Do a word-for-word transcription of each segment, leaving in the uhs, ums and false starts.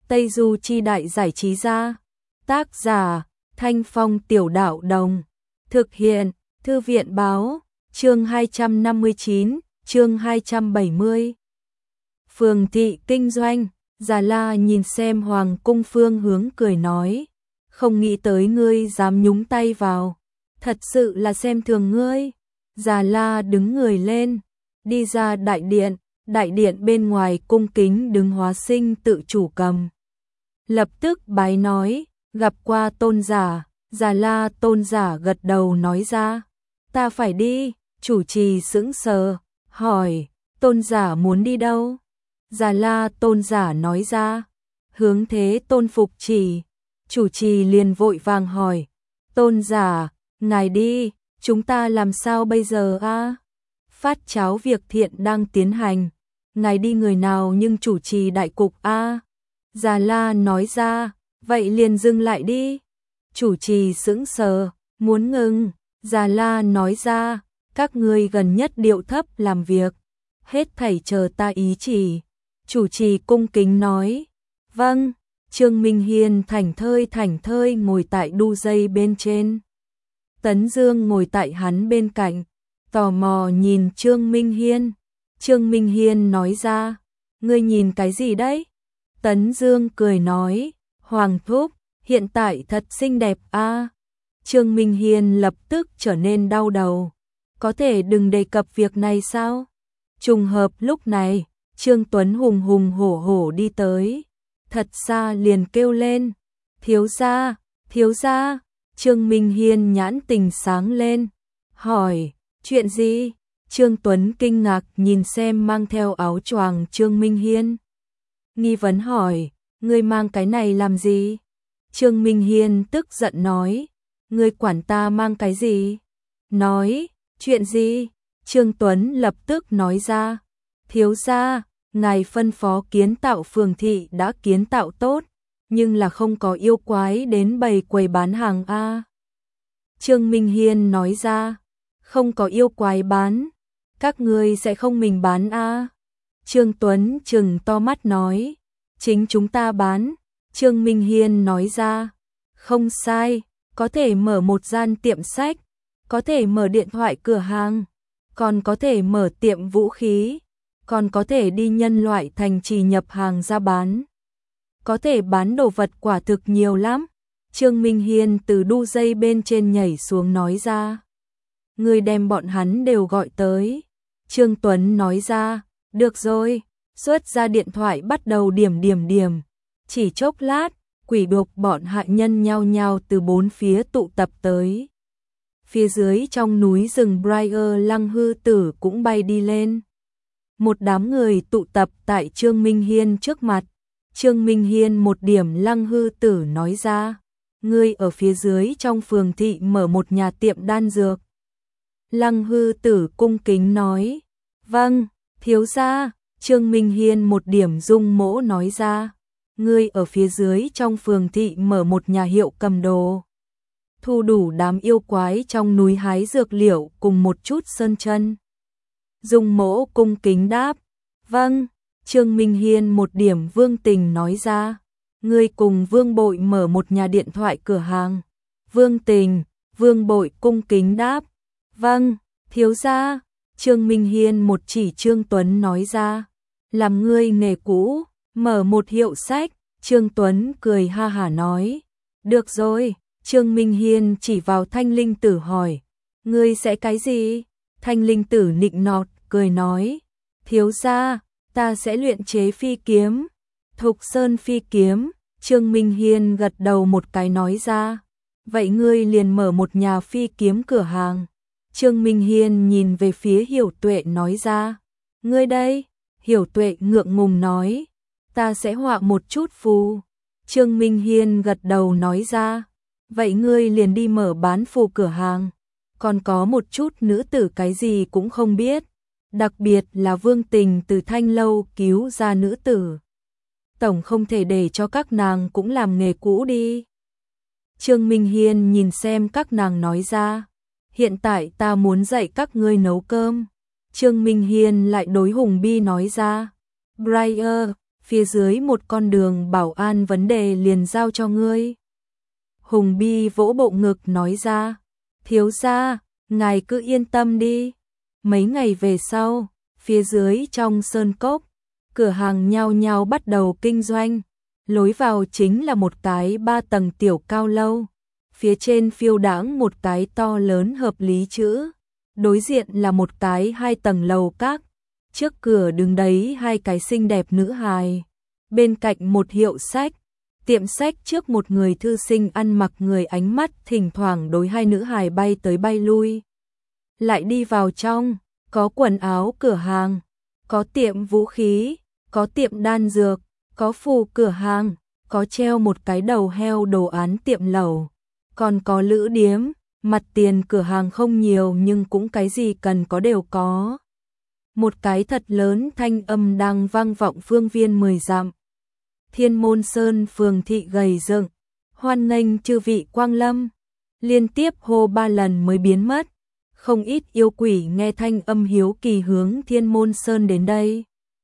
Tây Du Chi Đại Giải Trí Gia. Tác giả Thanh Phong Tiểu Đạo Đồng. Thực hiện Thư viện Báo. Chương hai trăm năm mươi chín, chương hai trăm bảy mươi. Phường thị kinh doanh. Già La nhìn xem Hoàng cung phương hướng cười nói, không nghĩ tới ngươi dám nhúng tay vào, thật sự là xem thường ngươi. Già La đứng người lên, đi ra đại điện, đại điện bên ngoài cung kính đứng Hóa Sinh tự chủ cầm. Lập tức bái nói, gặp qua tôn giả. Già La tôn giả gật đầu nói ra, ta phải đi. Chủ trì sững sờ, hỏi, tôn giả muốn đi đâu? Già La tôn giả nói ra, hướng Thế Tôn phục chỉ. Chủ trì liền vội vàng hỏi, tôn giả, ngài đi, chúng ta làm sao bây giờ a? À? Phát cháo việc thiện đang tiến hành, ngài đi người nào nhưng chủ trì đại cục a? À? Già La nói ra, vậy liền dừng lại đi. Chủ trì sững sờ, muốn ngừng. Già La nói ra, các ngươi gần nhất điệu thấp làm việc, hết thảy chờ ta ý chỉ. Chủ trì cung kính nói, vâng. Trương Minh Hiên thảnh thơi thảnh thơi ngồi tại đu dây bên trên. Tấn Dương ngồi tại hắn bên cạnh, tò mò nhìn Trương Minh Hiên. Trương Minh Hiên nói ra, ngươi nhìn cái gì đấy? Tấn Dương cười nói, Hoàng thúc, hiện tại thật xinh đẹp a. À? Trương Minh Hiên lập tức trở nên đau đầu, có thể đừng đề cập việc này sao? Trùng hợp lúc này, Trương Tuấn hùng hùng hổ hổ đi tới, thật xa liền kêu lên, thiếu gia, thiếu gia. Trương Minh Hiên nhãn tình sáng lên, hỏi, chuyện gì? Trương Tuấn kinh ngạc nhìn xem mang theo áo choàng Trương Minh Hiên. Nghi vấn hỏi, ngươi mang cái này làm gì? Trương Minh Hiên tức giận nói, ngươi quản ta mang cái gì? Nói, chuyện gì? Trương Tuấn lập tức nói ra, thiếu gia, ngài phân phó kiến tạo phường thị đã kiến tạo tốt, nhưng là không có yêu quái đến bày quầy bán hàng a. Trương Minh Hiên nói ra, không có yêu quái bán, các ngươi sẽ không mình bán a. Trương Tuấn trừng to mắt nói, chính chúng ta bán. Trương Minh Hiên nói ra, không sai, có thể mở một gian tiệm sách, có thể mở điện thoại cửa hàng, còn có thể mở tiệm vũ khí, còn có thể đi nhân loại thành trì nhập hàng ra bán. Có thể bán đồ vật quả thực nhiều lắm. Trương Minh Hiên từ đu dây bên trên nhảy xuống nói ra, người đem bọn hắn đều gọi tới. Trương Tuấn nói ra, được rồi, xuất ra điện thoại bắt đầu điểm điểm điểm. Chỉ chốc lát, quỷ độc bọn hạ nhân nhao nhao từ bốn phía tụ tập tới. Phía dưới trong núi rừng Briar Lăng Hư Tử cũng bay đi lên. Một đám người tụ tập tại Trương Minh Hiên trước mặt. Trương Minh Hiên một điểm Lăng Hư Tử nói ra, ngươi ở phía dưới trong phường thị mở một nhà tiệm đan dược. Lăng Hư Tử cung kính nói, vâng, thiếu gia. Trương Minh Hiên một điểm Dung Mỗ nói ra, ngươi ở phía dưới trong phường thị mở một nhà hiệu cầm đồ, thu đủ đám yêu quái trong núi hái dược liệu cùng một chút sơn chân. Dung Mỗ cung kính đáp, vâng. Trương Minh Hiên một điểm Vương Tình nói ra, ngươi cùng Vương Bội mở một nhà điện thoại cửa hàng. Vương Tình, Vương Bội cung kính đáp, vâng, thiếu gia. Trương Minh Hiên một chỉ Trương Tuấn nói ra, làm ngươi nghề cũ, mở một hiệu sách. Trương Tuấn cười ha hả nói, được rồi. Trương Minh Hiên chỉ vào Thanh Linh Tử hỏi, ngươi sẽ cái gì? Thanh Linh Tử nịnh nọt cười nói, thiếu gia, ta sẽ luyện chế phi kiếm, Thục Sơn phi kiếm. Trương Minh Hiên gật đầu một cái nói ra, vậy ngươi liền mở một nhà phi kiếm cửa hàng. Trương Minh Hiên nhìn về phía Hiểu Tuệ nói ra, ngươi đây? Hiểu Tuệ ngượng ngùng nói, ta sẽ họa một chút phù. Trương Minh Hiên gật đầu nói ra, vậy ngươi liền đi mở bán phù cửa hàng. Còn có một chút nữ tử cái gì cũng không biết, đặc biệt là Vương Tình từ Thanh Lâu cứu ra nữ tử. Tổng không thể để cho các nàng cũng làm nghề cũ đi. Trương Minh Hiên nhìn xem các nàng nói ra, hiện tại ta muốn dạy các ngươi nấu cơm. Trương Minh Hiên lại đối Hùng Bi nói ra, Briar, phía dưới một con đường bảo an vấn đề liền giao cho ngươi. Hùng Bi vỗ bộ ngực nói ra, thiếu gia, ngài cứ yên tâm đi. Mấy ngày về sau, phía dưới trong sơn cốc, cửa hàng nhao nhao bắt đầu kinh doanh. Lối vào chính là một cái ba tầng tiểu cao lâu. Phía trên phiêu đãng một cái to lớn hợp lý chữ. Đối diện là một cái hai tầng lầu các. Trước cửa đứng đấy hai cái xinh đẹp nữ hài. Bên cạnh một hiệu sách. Tiệm sách trước một người thư sinh ăn mặc người, ánh mắt thỉnh thoảng đối hai nữ hài bay tới bay lui. Lại đi vào trong, có quần áo cửa hàng, có tiệm vũ khí, có tiệm đan dược, có phù cửa hàng, có treo một cái đầu heo đồ án tiệm lẩu, còn có lữ điếm, mặt tiền cửa hàng không nhiều nhưng cũng cái gì cần có đều có. Một cái thật lớn thanh âm đang vang vọng phương viên mười dặm. Thiên Môn Sơn phường thị gầy dựng, hoan nghênh chư vị quang lâm, liên tiếp hô ba lần mới biến mất. Không ít yêu quỷ nghe thanh âm hiếu kỳ hướng Thiên Môn Sơn đến đây.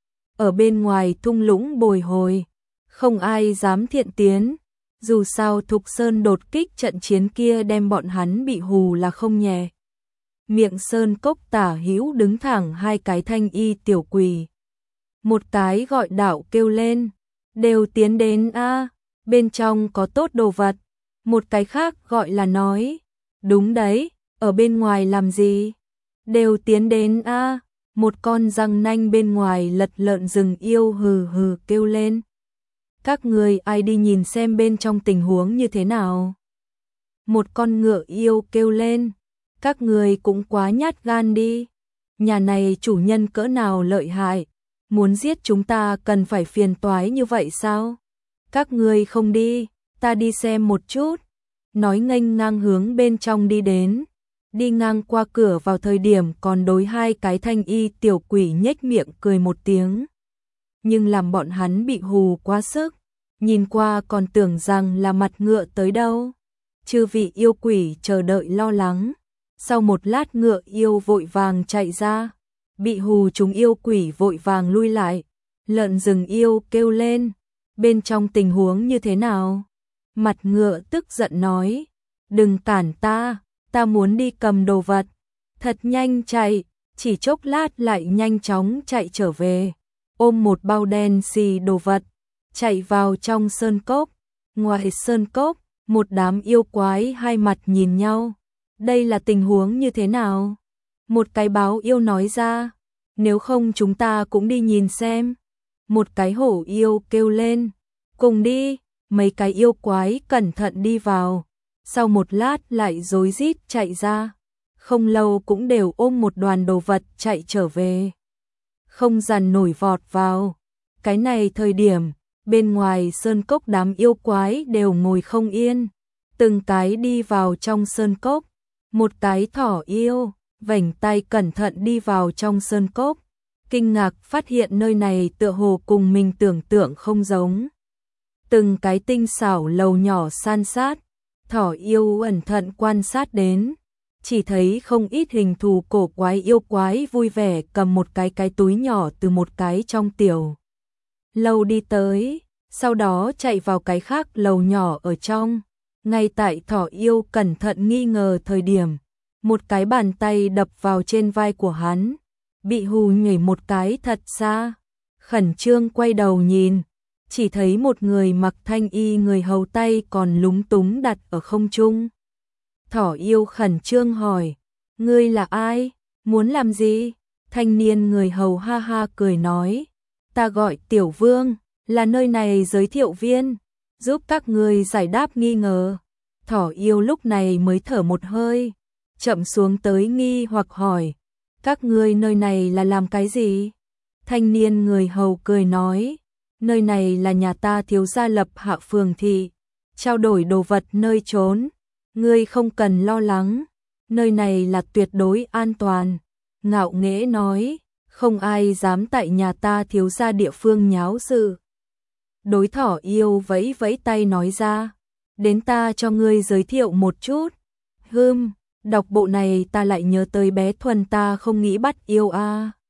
Ở bên ngoài thung lũng bồi hồi, không ai dám thiện tiến, dù sao Thục Sơn đột kích trận chiến kia đem bọn hắn bị hù là không nhẹ. Miệng sơn cốc tả hữu đứng thẳng hai cái thanh y tiểu quỷ. Một cái gọi đạo kêu lên, đều tiến đến a, bên trong có tốt đồ vật. Một cái khác gọi là nói, đúng đấy, ở bên ngoài làm gì? Đều tiến đến a, một con răng nanh bên ngoài lật lợn rừng yêu hừ hừ kêu lên. Các người ai đi nhìn xem bên trong tình huống như thế nào? Một con ngựa yêu kêu lên, các người cũng quá nhát gan đi. Nhà này chủ nhân cỡ nào lợi hại, muốn giết chúng ta cần phải phiền toái như vậy sao? Các người không đi, ta đi xem một chút. Nói nghênh ngang hướng bên trong đi đến. Đi ngang qua cửa vào thời điểm còn đối hai cái thanh y tiểu quỷ nhếch miệng cười một tiếng. Nhưng làm bọn hắn bị hù quá sức, nhìn qua còn tưởng rằng là mặt ngựa tới đâu. Chư vị yêu quỷ chờ đợi lo lắng. Sau một lát ngựa yêu vội vàng chạy ra, bị hù chúng yêu quỷ vội vàng lui lại. Lợn rừng yêu kêu lên, bên trong tình huống như thế nào? Mặt ngựa tức giận nói, đừng cản ta, ta muốn đi cầm đồ vật. Thật nhanh chạy, chỉ chốc lát lại nhanh chóng chạy trở về, ôm một bao đen xì đồ vật, chạy vào trong sơn cốc. Ngoài sơn cốc, một đám yêu quái hai mặt nhìn nhau. Đây là tình huống như thế nào? Một cái báo yêu nói ra, nếu không chúng ta cũng đi nhìn xem. Một cái hổ yêu kêu lên, cùng đi. Mấy cái yêu quái cẩn thận đi vào, sau một lát lại rối rít chạy ra, không lâu cũng đều ôm một đoàn đồ vật chạy trở về. Không dằn nổi vọt vào. Cái này thời điểm, bên ngoài sơn cốc đám yêu quái đều ngồi không yên, từng cái đi vào trong sơn cốc. Một cái thỏ yêu, vểnh tay cẩn thận đi vào trong sơn cốc, kinh ngạc phát hiện nơi này tựa hồ cùng mình tưởng tượng không giống. Từng cái tinh xảo lầu nhỏ san sát, thỏ yêu ẩn thận quan sát đến, chỉ thấy không ít hình thù cổ quái yêu quái vui vẻ cầm một cái cái túi nhỏ từ một cái trong tiểu lầu đi tới, sau đó chạy vào cái khác lầu nhỏ ở trong. Ngay tại thỏ yêu cẩn thận nghi ngờ thời điểm, một cái bàn tay đập vào trên vai của hắn, bị hù nhảy một cái thật xa, khẩn trương quay đầu nhìn, chỉ thấy một người mặc thanh y người hầu tay còn lúng túng đặt ở không trung. Thỏ yêu khẩn trương hỏi, ngươi là ai, muốn làm gì? Thanh niên người hầu ha ha cười nói, ta gọi Tiểu Vương, là nơi này giới thiệu viên, giúp các người giải đáp nghi ngờ. Thỏ yêu lúc này mới thở một hơi, chậm xuống tới nghi hoặc hỏi, các ngươi nơi này là làm cái gì? Thanh niên người hầu cười nói, nơi này là nhà ta thiếu gia lập hạ phường thị, trao đổi đồ vật nơi trốn, ngươi không cần lo lắng, nơi này là tuyệt đối an toàn. Ngạo nghễ nói, không ai dám tại nhà ta thiếu gia địa phương nháo sự. Đối thỏ yêu vẫy vẫy tay nói ra, đến ta cho ngươi giới thiệu một chút. Hừm, đọc bộ này ta lại nhớ tới bé Thuần ta không nghĩ bắt yêu a. À.